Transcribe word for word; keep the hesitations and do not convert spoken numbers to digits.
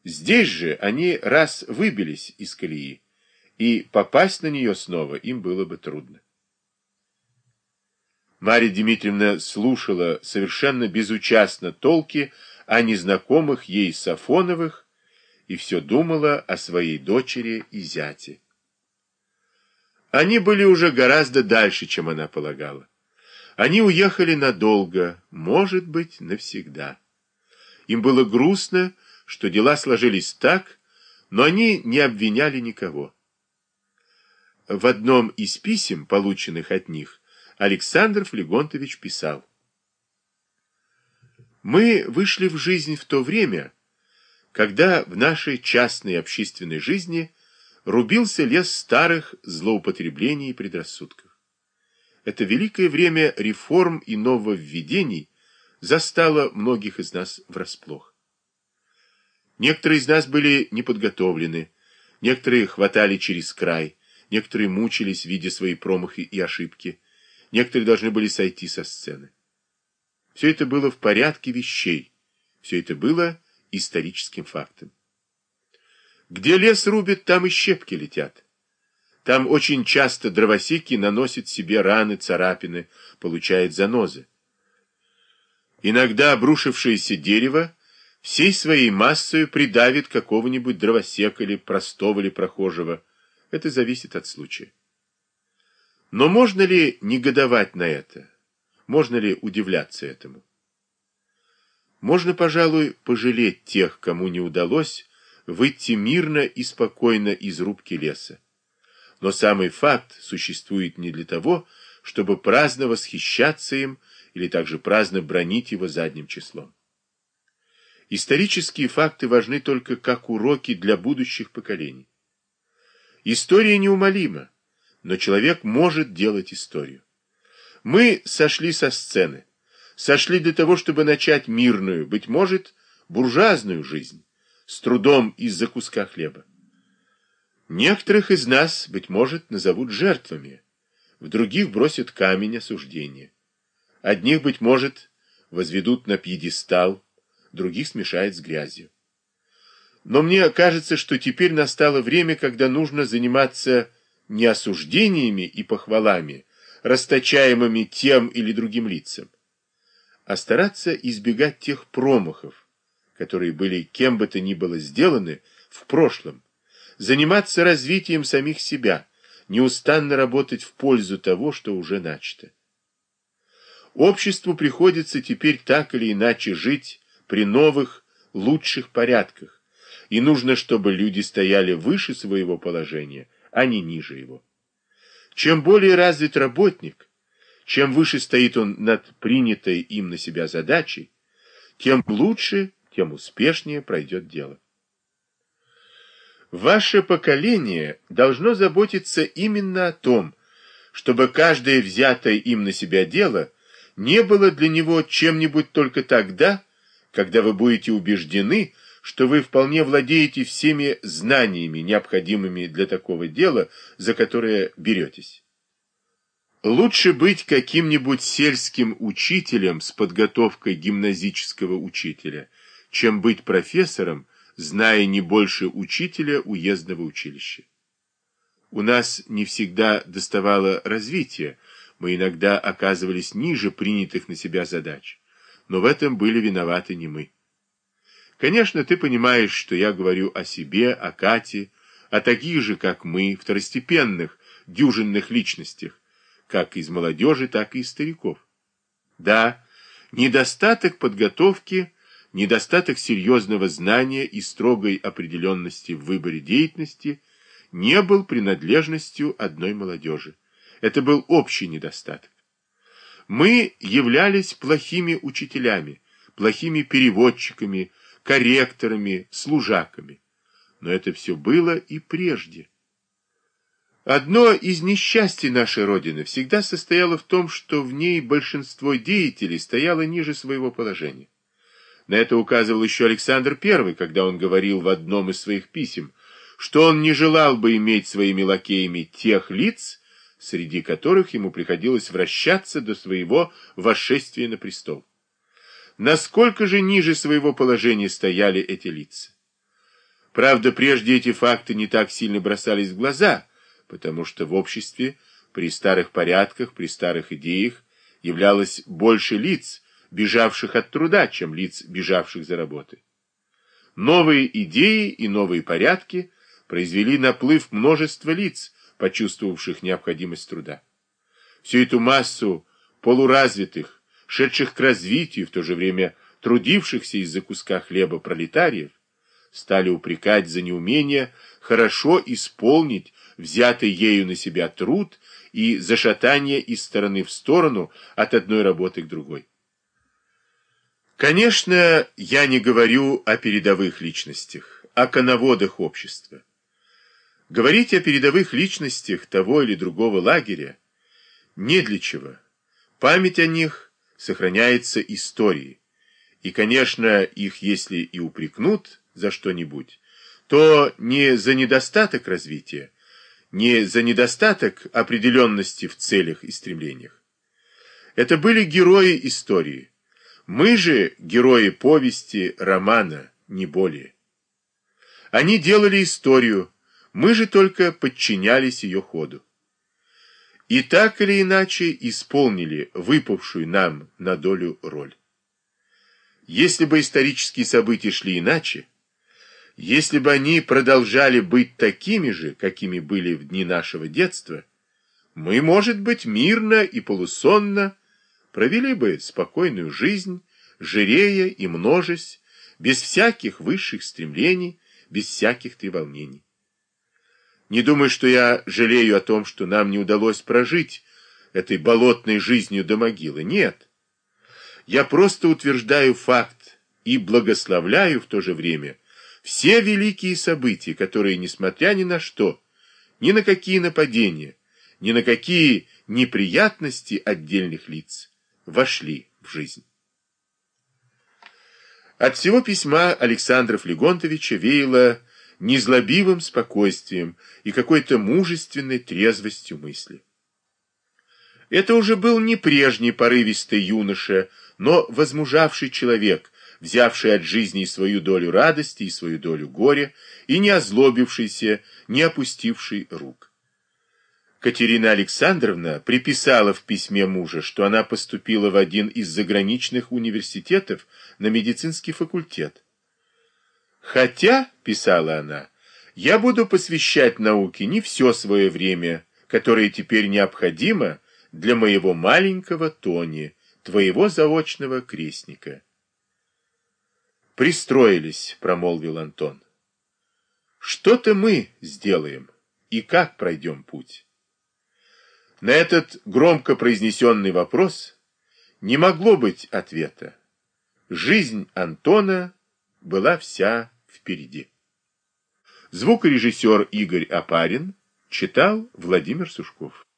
Здесь же они раз выбились из колеи, и попасть на нее снова им было бы трудно. Марья Дмитриевна слушала совершенно безучастно толки о незнакомых ей Сафоновых и все думала о своей дочери и зяте. Они были уже гораздо дальше, чем она полагала. Они уехали надолго, может быть, навсегда. Им было грустно, что дела сложились так, но они не обвиняли никого. В одном из писем, полученных от них, Александр Флегонтович писал: «Мы вышли в жизнь в то время, когда в нашей частной и общественной жизни рубился лес старых злоупотреблений и предрассудков. Это великое время реформ и нововведений застало многих из нас врасплох. Некоторые из нас были неподготовлены, некоторые хватали через край, некоторые мучились, видя свои промахи и ошибки, некоторые должны были сойти со сцены. Все это было в порядке вещей, все это было историческим фактом. Где лес рубят, там и щепки летят. Там очень часто дровосеки наносят себе раны, царапины, получают занозы. Иногда обрушившееся дерево всей своей массой придавит какого-нибудь дровосека или простого или прохожего. Это зависит от случая. Но можно ли негодовать на это? Можно ли удивляться этому? Можно, пожалуй, пожалеть тех, кому не удалось выйти мирно и спокойно из рубки леса. Но самый факт существует не для того, чтобы праздно восхищаться им или также праздно бранить его задним числом. Исторические факты важны только как уроки для будущих поколений. История неумолима, но человек может делать историю. Мы сошли со сцены, сошли для того, чтобы начать мирную, быть может, буржуазную жизнь, с трудом из-за куска хлеба. Некоторых из нас, быть может, назовут жертвами, в других бросят камень осуждения. Одних, быть может, возведут на пьедестал, других смешают с грязью. Но мне кажется, что теперь настало время, когда нужно заниматься не осуждениями и похвалами, расточаемыми тем или другим лицам, а стараться избегать тех промахов, которые были кем бы то ни было сделаны в прошлом, заниматься развитием самих себя, неустанно работать в пользу того, что уже начато. Обществу приходится теперь так или иначе жить при новых, лучших порядках, и нужно, чтобы люди стояли выше своего положения, а не ниже его. Чем более развит работник, чем выше стоит он над принятой им на себя задачей, тем лучше, тем успешнее пройдет дело. Ваше поколение должно заботиться именно о том, чтобы каждое взятое им на себя дело не было для него чем-нибудь только тогда, когда вы будете убеждены, что вы вполне владеете всеми знаниями, необходимыми для такого дела, за которое беретесь. Лучше быть каким-нибудь сельским учителем с подготовкой гимназического учителя, чем быть профессором, зная не больше учителя уездного училища. У нас не всегда доставало развития, мы иногда оказывались ниже принятых на себя задач, но в этом были виноваты не мы. Конечно, ты понимаешь, что я говорю о себе, о Кате, о таких же, как мы, второстепенных, дюжинных личностях, как из молодежи, так и из стариков. Да, недостаток подготовки, недостаток серьезного знания и строгой определенности в выборе деятельности не был принадлежностью одной молодежи. Это был общий недостаток. Мы являлись плохими учителями, плохими переводчиками, корректорами, служаками. Но это все было и прежде. Одно из несчастий нашей Родины всегда состояло в том, что в ней большинство деятелей стояло ниже своего положения. На это указывал еще Александр Первый, когда он говорил в одном из своих писем, что он не желал бы иметь своими лакеями тех лиц, среди которых ему приходилось вращаться до своего восшествия на престол. Насколько же ниже своего положения стояли эти лица? Правда, прежде эти факты не так сильно бросались в глаза, потому что в обществе при старых порядках, при старых идеях являлось больше лиц, бежавших от труда, чем лиц, бежавших за работой. Новые идеи и новые порядки произвели наплыв множества лиц, почувствовавших необходимость труда. Всю эту массу полуразвитых, шедших к развитию, в то же время трудившихся из-за куска хлеба пролетариев, стали упрекать за неумение хорошо исполнить взятый ею на себя труд и за шатание из стороны в сторону от одной работы к другой. Конечно, я не говорю о передовых личностях, о коноводах общества. Говорить о передовых личностях того или другого лагеря не для чего. Память о них сохраняется историей. И, конечно, их если и упрекнут за что-нибудь, то не за недостаток развития, не за недостаток определенности в целях и стремлениях. Это были герои истории. Мы же герои повести, романа, не более. Они делали историю, мы же только подчинялись ее ходу. И так или иначе исполнили выпавшую нам на долю роль. Если бы исторические события шли иначе, если бы они продолжали быть такими же, какими были в дни нашего детства, мы, может быть, мирно и полусонно провели бы спокойную жизнь, жирея и множась, без всяких высших стремлений, без всяких треволнений. Не думай, что я жалею о том, что нам не удалось прожить этой болотной жизнью до могилы. Нет. Я просто утверждаю факт и благословляю в то же время все великие события, которые, несмотря ни на что, ни на какие нападения, ни на какие неприятности отдельных лиц, вошли в жизнь. От всего письма Александра Флегонтовича веяло незлобивым спокойствием и какой-то мужественной трезвостью мысли. Это уже был не прежний порывистый юноша, но возмужавший человек, взявший от жизни свою долю радости и свою долю горя, и не озлобившийся, не опустивший рук. Катерина Александровна приписала в письме мужа, что она поступила в один из заграничных университетов на медицинский факультет. «Хотя, — писала она, — я буду посвящать науке не все свое время, которое теперь необходимо для моего маленького Тони, твоего заочного крестника». «Пристроились, — промолвил Антон. — Что-то мы сделаем, и как пройдем путь?» На этот громко произнесенный вопрос не могло быть ответа. Жизнь Антона была вся впереди. Звукорежиссер Игорь Опарин читал Владимир Сушков.